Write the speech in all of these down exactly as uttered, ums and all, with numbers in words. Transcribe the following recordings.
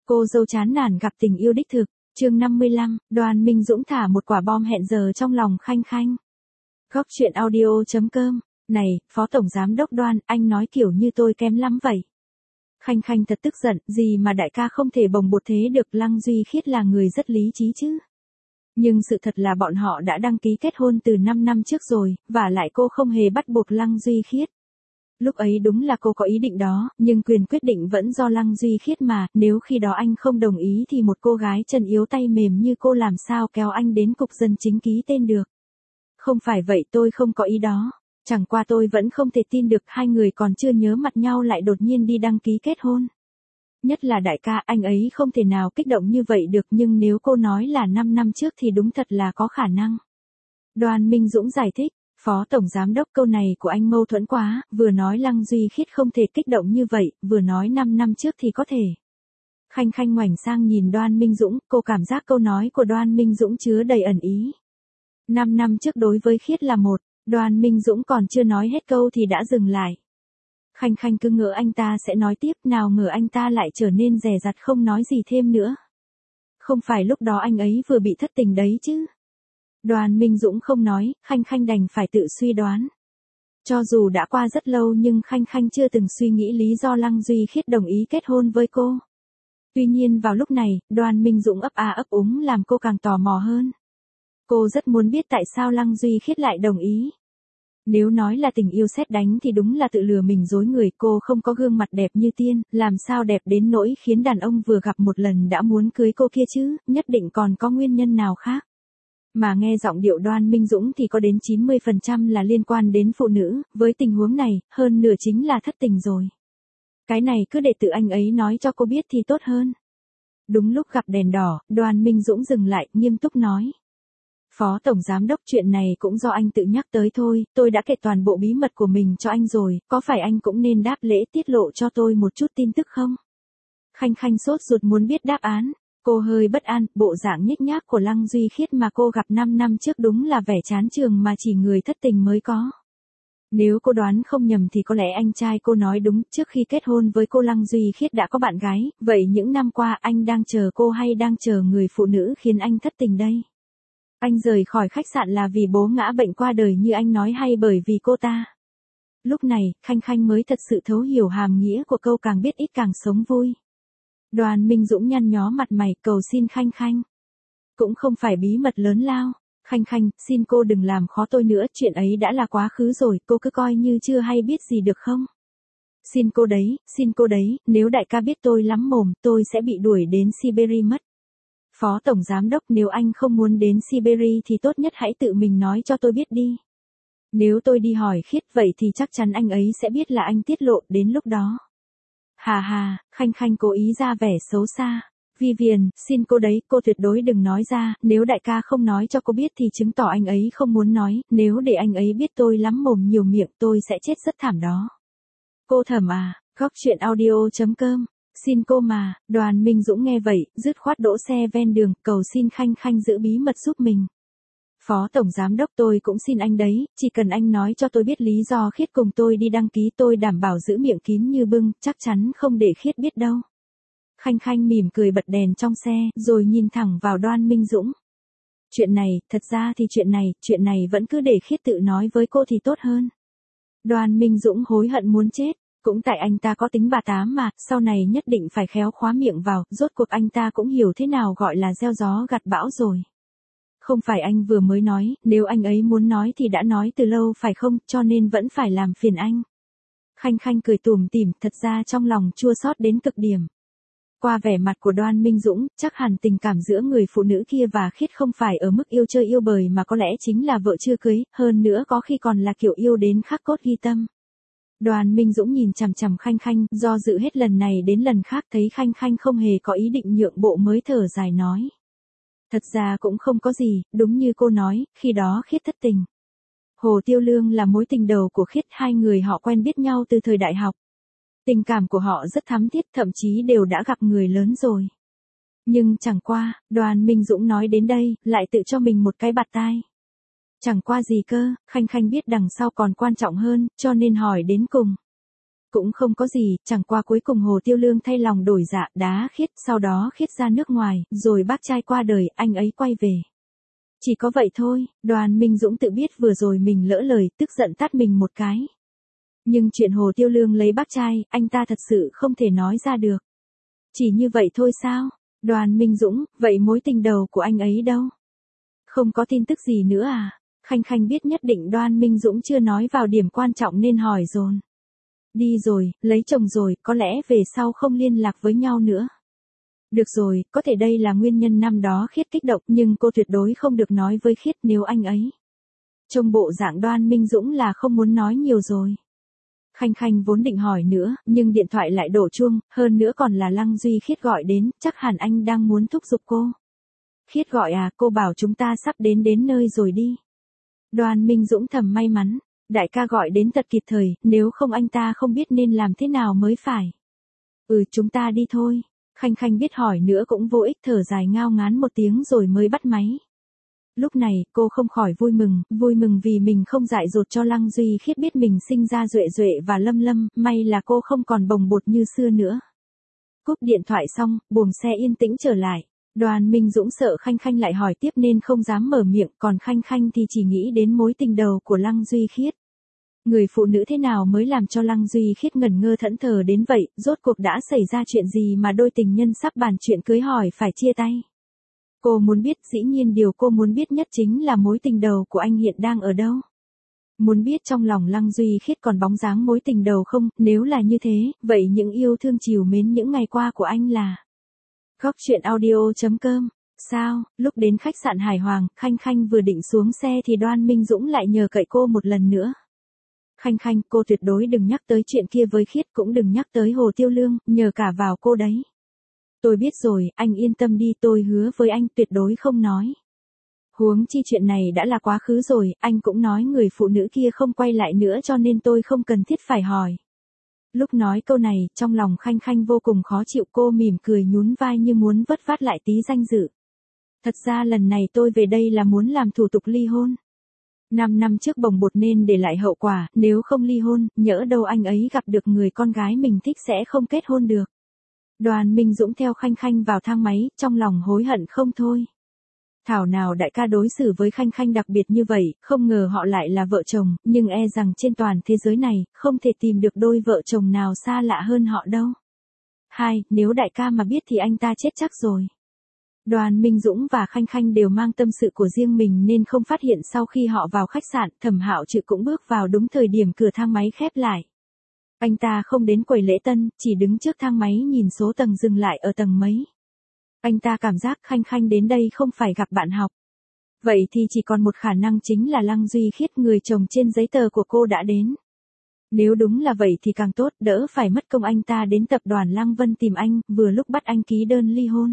Cô dâu chán nản gặp tình yêu đích thực, chương năm mươi lăm, Đoàn Minh Dũng thả một quả bom hẹn giờ trong lòng Khanh Khanh. Góc truyện audio.com, này, Phó Tổng Giám Đốc Đoan, anh nói kiểu như tôi kém lắm vậy. Khanh Khanh thật tức giận, gì mà đại ca không thể bồng bột thế được, Lăng Duy Khiết là người rất lý trí chứ. Nhưng sự thật là bọn họ đã đăng ký kết hôn từ năm năm trước rồi, và lại cô không hề bắt buộc Lăng Duy Khiết. Lúc ấy đúng là cô có ý định đó, nhưng quyền quyết định vẫn do Lăng Duy Khiết mà, nếu khi đó anh không đồng ý thì một cô gái chân yếu tay mềm như cô làm sao kéo anh đến cục dân chính ký tên được. Không phải vậy, tôi không có ý đó, chẳng qua tôi vẫn không thể tin được hai người còn chưa nhớ mặt nhau lại đột nhiên đi đăng ký kết hôn. Nhất là đại ca, anh ấy không thể nào kích động như vậy được, nhưng nếu cô nói là năm năm trước thì đúng thật là có khả năng. Đoàn Minh Dũng giải thích. Phó Tổng Giám Đốc, câu này của anh mâu thuẫn quá, vừa nói Lăng Duy Khiết không thể kích động như vậy, vừa nói năm năm trước thì có thể. Khanh Khanh ngoảnh sang nhìn Đoan Minh Dũng, cô cảm giác câu nói của Đoan Minh Dũng chứa đầy ẩn ý. Năm năm trước đối với Khiết là một, Đoan Minh Dũng còn chưa nói hết câu thì đã dừng lại. Khanh Khanh cứ ngỡ anh ta sẽ nói tiếp, nào ngờ anh ta lại trở nên dè dặt không nói gì thêm nữa. Không phải lúc đó anh ấy vừa bị thất tình đấy chứ. Đoàn Minh Dũng không nói, Khanh Khanh đành phải tự suy đoán. Cho dù đã qua rất lâu nhưng Khanh Khanh chưa từng suy nghĩ lý do Lăng Duy Khiết đồng ý kết hôn với cô. Tuy nhiên vào lúc này, Đoàn Minh Dũng ấp a ấp úng làm cô càng tò mò hơn. Cô rất muốn biết tại sao Lăng Duy Khiết lại đồng ý. Nếu nói là tình yêu sét đánh thì đúng là tự lừa mình dối người, cô không có gương mặt đẹp như tiên, làm sao đẹp đến nỗi khiến đàn ông vừa gặp một lần đã muốn cưới cô kia chứ, nhất định còn có nguyên nhân nào khác. Mà nghe giọng điệu Đoan Minh Dũng thì có đến chín mươi phần trăm là liên quan đến phụ nữ, với tình huống này, hơn nửa chính là thất tình rồi. Cái này cứ để tự anh ấy nói cho cô biết thì tốt hơn. Đúng lúc gặp đèn đỏ, Đoan Minh Dũng dừng lại, nghiêm túc nói. Phó Tổng Giám Đốc, chuyện này cũng do anh tự nhắc tới thôi, tôi đã kể toàn bộ bí mật của mình cho anh rồi, có phải anh cũng nên đáp lễ tiết lộ cho tôi một chút tin tức không? Khanh Khanh sốt ruột muốn biết đáp án. Cô hơi bất an, bộ dạng nhếch nhác của Lăng Duy Khiết mà cô gặp năm năm trước đúng là vẻ chán trường mà chỉ người thất tình mới có. Nếu cô đoán không nhầm thì có lẽ anh trai cô nói đúng, trước khi kết hôn với cô Lăng Duy Khiết đã có bạn gái, vậy những năm qua anh đang chờ cô hay đang chờ người phụ nữ khiến anh thất tình đây? Anh rời khỏi khách sạn là vì bố ngã bệnh qua đời như anh nói hay bởi vì cô ta? Lúc này, Khanh Khanh mới thật sự thấu hiểu hàm nghĩa của câu càng biết ít càng sống vui. Đoàn Minh Dũng nhăn nhó mặt mày, cầu xin Khanh Khanh. Cũng không phải bí mật lớn lao. Khanh Khanh, xin cô đừng làm khó tôi nữa, chuyện ấy đã là quá khứ rồi, cô cứ coi như chưa hay biết gì được không? Xin cô đấy, xin cô đấy, nếu đại ca biết tôi lắm mồm, tôi sẽ bị đuổi đến Siberia mất. Phó Tổng Giám Đốc, nếu anh không muốn đến Siberia thì tốt nhất hãy tự mình nói cho tôi biết đi. Nếu tôi đi hỏi Khiết vậy thì chắc chắn anh ấy sẽ biết là anh tiết lộ, đến lúc đó. Hà hà, Khanh Khanh cố ý ra vẻ xấu xa. Vivian, xin cô đấy, cô tuyệt đối đừng nói ra, nếu đại ca không nói cho cô biết thì chứng tỏ anh ấy không muốn nói, nếu để anh ấy biết tôi lắm mồm nhiều miệng tôi sẽ chết rất thảm đó. Cô Thẩm à, góc truyện audio.com, xin cô mà. Đoàn Minh Dũng nghe vậy, dứt khoát đỗ xe ven đường, cầu xin Khanh Khanh giữ bí mật giúp mình. Phó Tổng Giám Đốc, tôi cũng xin anh đấy, chỉ cần anh nói cho tôi biết lý do Khiết cùng tôi đi đăng ký, tôi đảm bảo giữ miệng kín như bưng, chắc chắn không để Khiết biết đâu. Khanh Khanh mỉm cười bật đèn trong xe, rồi nhìn thẳng vào Đoan Minh Dũng. Chuyện này, thật ra thì chuyện này, chuyện này vẫn cứ để Khiết tự nói với cô thì tốt hơn. Đoan Minh Dũng hối hận muốn chết, cũng tại anh ta có tính bà tám mà, sau này nhất định phải khéo khóa miệng vào, rốt cuộc anh ta cũng hiểu thế nào gọi là gieo gió gặt bão rồi. Không phải anh vừa mới nói, nếu anh ấy muốn nói thì đã nói từ lâu phải không, cho nên vẫn phải làm phiền anh. Khanh Khanh cười tủm tỉm, thật ra trong lòng chua xót đến cực điểm. Qua vẻ mặt của Đoan Minh Dũng, chắc hẳn tình cảm giữa người phụ nữ kia và Khiết không phải ở mức yêu chơi yêu bời mà có lẽ chính là vợ chưa cưới, hơn nữa có khi còn là kiểu yêu đến khắc cốt ghi tâm. Đoàn Minh Dũng nhìn chằm chằm Khanh Khanh, do dự hết lần này đến lần khác thấy Khanh Khanh không hề có ý định nhượng bộ mới thở dài nói. Thật ra cũng không có gì, đúng như cô nói, khi đó Khiết thất tình. Hồ Tiêu Lương là mối tình đầu của Khiết, hai người họ quen biết nhau từ thời đại học. Tình cảm của họ rất thắm thiết, thậm chí đều đã gặp người lớn rồi. Nhưng chẳng qua, Đoàn Minh Dũng nói đến đây, lại tự cho mình một cái bạt tai. Chẳng qua gì cơ, Khanh Khanh biết đằng sau còn quan trọng hơn, cho nên hỏi đến cùng. Cũng không có gì, chẳng qua cuối cùng Hồ Tiêu Lương thay lòng đổi dạ, đá Khiết, sau đó Khiết ra nước ngoài, rồi bác trai qua đời, anh ấy quay về. Chỉ có vậy thôi, Đoàn Minh Dũng tự biết vừa rồi mình lỡ lời, tức giận tát mình một cái. Nhưng chuyện Hồ Tiêu Lương lấy bác trai, anh ta thật sự không thể nói ra được. Chỉ như vậy thôi sao? Đoàn Minh Dũng, vậy mối tình đầu của anh ấy đâu? Không có tin tức gì nữa à? Khanh Khanh biết nhất định Đoan Minh Dũng chưa nói vào điểm quan trọng nên hỏi dồn. Đi rồi, lấy chồng rồi, có lẽ về sau không liên lạc với nhau nữa. Được rồi, có thể đây là nguyên nhân năm đó Khiết kích động nhưng cô tuyệt đối không được nói với Khiết nếu anh ấy. Trông bộ dạng Đoan Minh Dũng là không muốn nói nhiều rồi. Khanh Khanh vốn định hỏi nữa, nhưng điện thoại lại đổ chuông, hơn nữa còn là Lăng Duy Khiết gọi đến, chắc hẳn anh đang muốn thúc giục cô. Khiết gọi à, cô bảo chúng ta sắp đến đến nơi rồi đi. Đoan Minh Dũng thầm may mắn, đại ca gọi đến thật kịp thời, nếu không anh ta không biết nên làm thế nào mới phải. Ừ, chúng ta đi thôi. Khanh Khanh biết hỏi nữa cũng vô ích, thở dài ngao ngán một tiếng rồi mới bắt máy. Lúc này, cô không khỏi vui mừng, vui mừng vì mình không dại dột cho Lăng Duy Khiết biết mình sinh ra Duệ Duệ và Lâm Lâm, may là cô không còn bồng bột như xưa nữa. Cúp điện thoại xong, buồng xe yên tĩnh trở lại. Đoàn Minh Dũng sợ Khanh Khanh lại hỏi tiếp nên không dám mở miệng, còn Khanh Khanh thì chỉ nghĩ đến mối tình đầu của Lăng Duy Khiết. Người phụ nữ thế nào mới làm cho Lăng Duy Khiết ngẩn ngơ thẫn thờ đến vậy, rốt cuộc đã xảy ra chuyện gì mà đôi tình nhân sắp bàn chuyện cưới hỏi phải chia tay. Cô muốn biết, dĩ nhiên điều cô muốn biết nhất chính là mối tình đầu của anh hiện đang ở đâu. Muốn biết trong lòng Lăng Duy Khiết còn bóng dáng mối tình đầu không, nếu là như thế, vậy những yêu thương trìu mến những ngày qua của anh là... Góc truyện audio chấm com. Sao, lúc đến khách sạn Hải Hoàng, Khanh Khanh vừa định xuống xe thì Đoan Minh Dũng lại nhờ cậy cô một lần nữa. Khanh Khanh, cô tuyệt đối đừng nhắc tới chuyện kia với Khiết, cũng đừng nhắc tới Hồ Tiêu Lương, nhờ cả vào cô đấy. Tôi biết rồi, anh yên tâm đi, tôi hứa với anh tuyệt đối không nói. Huống chi chuyện này đã là quá khứ rồi, anh cũng nói người phụ nữ kia không quay lại nữa cho nên tôi không cần thiết phải hỏi. Lúc nói câu này, trong lòng Khanh Khanh vô cùng khó chịu, cô mỉm cười nhún vai như muốn vất vát lại tí danh dự. Thật ra lần này tôi về đây là muốn làm thủ tục ly hôn. Năm năm trước bồng bột nên để lại hậu quả, nếu không ly hôn, nhỡ đâu anh ấy gặp được người con gái mình thích sẽ không kết hôn được. Đoàn Minh Dũng theo Khanh Khanh vào thang máy, trong lòng hối hận không thôi. Thảo nào đại ca đối xử với Khanh Khanh đặc biệt như vậy, không ngờ họ lại là vợ chồng, nhưng e rằng trên toàn thế giới này, không thể tìm được đôi vợ chồng nào xa lạ hơn họ đâu. Hai, nếu đại ca mà biết thì anh ta chết chắc rồi. Đoàn Minh Dũng và Khanh Khanh đều mang tâm sự của riêng mình nên không phát hiện sau khi họ vào khách sạn, Thẩm Hạo Trự cũng bước vào đúng thời điểm cửa thang máy khép lại. Anh ta không đến quầy lễ tân, chỉ đứng trước thang máy nhìn số tầng dừng lại ở tầng mấy. Anh ta cảm giác Khanh Khanh đến đây không phải gặp bạn học. Vậy thì chỉ còn một khả năng chính là Lăng Duy Khiết, người chồng trên giấy tờ của cô đã đến. Nếu đúng là vậy thì càng tốt, đỡ phải mất công anh ta đến tập đoàn Lăng Vân tìm anh, vừa lúc bắt anh ký đơn ly hôn.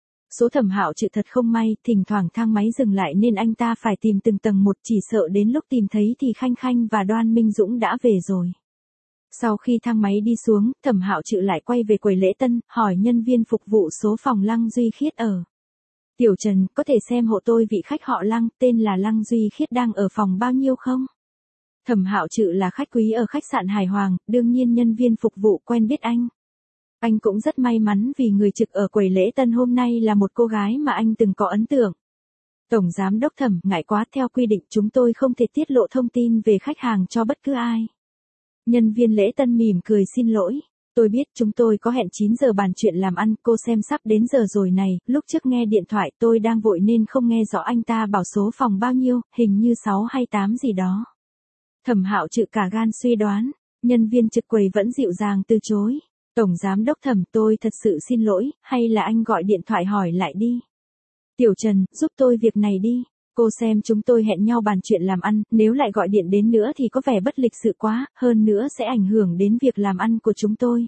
Số Thẩm Hạo Trự thật không may, thỉnh thoảng thang máy dừng lại nên anh ta phải tìm từng tầng một, chỉ sợ đến lúc tìm thấy thì Khanh Khanh và Đoan Minh Dũng đã về rồi. Sau khi thang máy đi xuống, Thẩm Hạo Trự lại quay về quầy lễ tân, hỏi nhân viên phục vụ số phòng Lăng Duy Khiết ở. Tiểu Trần, có thể xem hộ tôi vị khách họ Lăng, tên là Lăng Duy Khiết đang ở phòng bao nhiêu không? Thẩm Hạo Trự là khách quý ở khách sạn Hải Hoàng, đương nhiên nhân viên phục vụ quen biết anh. Anh cũng rất may mắn vì người trực ở quầy lễ tân hôm nay là một cô gái mà anh từng có ấn tượng. Tổng giám đốc Thẩm, ngại quá, theo quy định chúng tôi không thể tiết lộ thông tin về khách hàng cho bất cứ ai. Nhân viên lễ tân mỉm cười xin lỗi. Tôi biết chúng tôi có hẹn chín giờ bàn chuyện làm ăn, cô xem sắp đến giờ rồi này, lúc trước nghe điện thoại tôi đang vội nên không nghe rõ anh ta bảo số phòng bao nhiêu, hình như sáu hay tám gì đó. Thẩm Hạo Trự cả gan suy đoán, nhân viên trực quầy vẫn dịu dàng từ chối. Tổng giám đốc Thẩm, tôi thật sự xin lỗi, hay là anh gọi điện thoại hỏi lại đi. Tiểu Trần, giúp tôi việc này đi. Cô xem chúng tôi hẹn nhau bàn chuyện làm ăn, nếu lại gọi điện đến nữa thì có vẻ bất lịch sự quá, hơn nữa sẽ ảnh hưởng đến việc làm ăn của chúng tôi.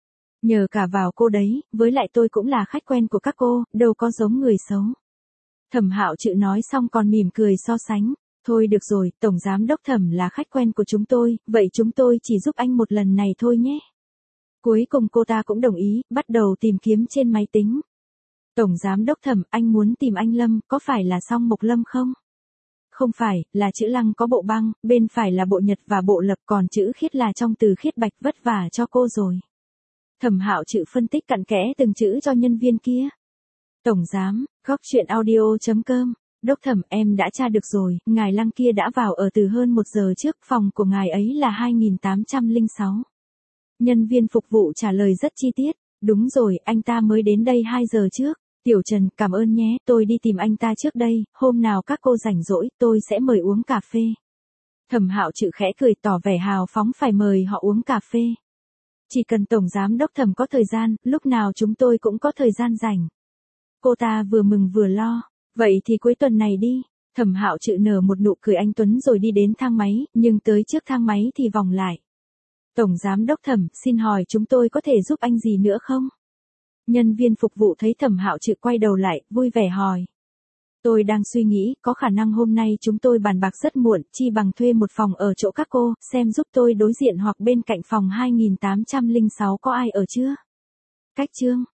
Nhờ cả vào cô đấy, với lại tôi cũng là khách quen của các cô, đâu có giống người xấu. Thẩm Hạo Trự nói xong còn mỉm cười so sánh. Thôi được rồi, Tổng giám đốc Thẩm là khách quen của chúng tôi, vậy chúng tôi chỉ giúp anh một lần này thôi nhé. Cuối cùng cô ta cũng đồng ý, bắt đầu tìm kiếm trên máy tính. Tổng giám đốc Thẩm, anh muốn tìm anh Lâm, có phải là Song Mộc Lâm không? không phải, là chữ lăng có bộ băng, bên phải là bộ nhật và bộ lập, còn chữ khiết là trong từ khiết bạch, vất vả cho cô rồi. Thẩm Hạo chữ phân tích cặn kẽ từng chữ cho nhân viên kia. Tổng giám, góc chuyện audio chấm com. Đốc Thẩm, em đã tra được rồi, ngài Lăng kia đã vào ở từ hơn một giờ trước, phòng của ngài ấy là hai nghìn tám trăm lẻ sáu. Nhân viên phục vụ trả lời rất chi tiết. Đúng rồi, anh ta mới đến đây hai giờ trước. Tiểu Trần, cảm ơn nhé, tôi đi tìm anh ta trước đây, hôm nào các cô rảnh rỗi, tôi sẽ mời uống cà phê. Thẩm Hạo chữ khẽ cười tỏ vẻ hào phóng phải mời họ uống cà phê. Chỉ cần Tổng Giám Đốc Thẩm có thời gian, lúc nào chúng tôi cũng có thời gian rảnh. Cô ta vừa mừng vừa lo. Vậy thì cuối tuần này đi. Thẩm Hạo chữ nở một nụ cười anh tuấn rồi đi đến thang máy, nhưng tới trước thang máy thì vòng lại. Tổng Giám Đốc Thẩm, xin hỏi chúng tôi có thể giúp anh gì nữa không? Nhân viên phục vụ thấy Thẩm Hạo chữ quay đầu lại, vui vẻ hỏi. Tôi đang suy nghĩ, có khả năng hôm nay chúng tôi bàn bạc rất muộn, chi bằng thuê một phòng ở chỗ các cô, xem giúp tôi đối diện hoặc bên cạnh phòng hai nghìn tám trăm lẻ sáu có ai ở chưa? Cách chương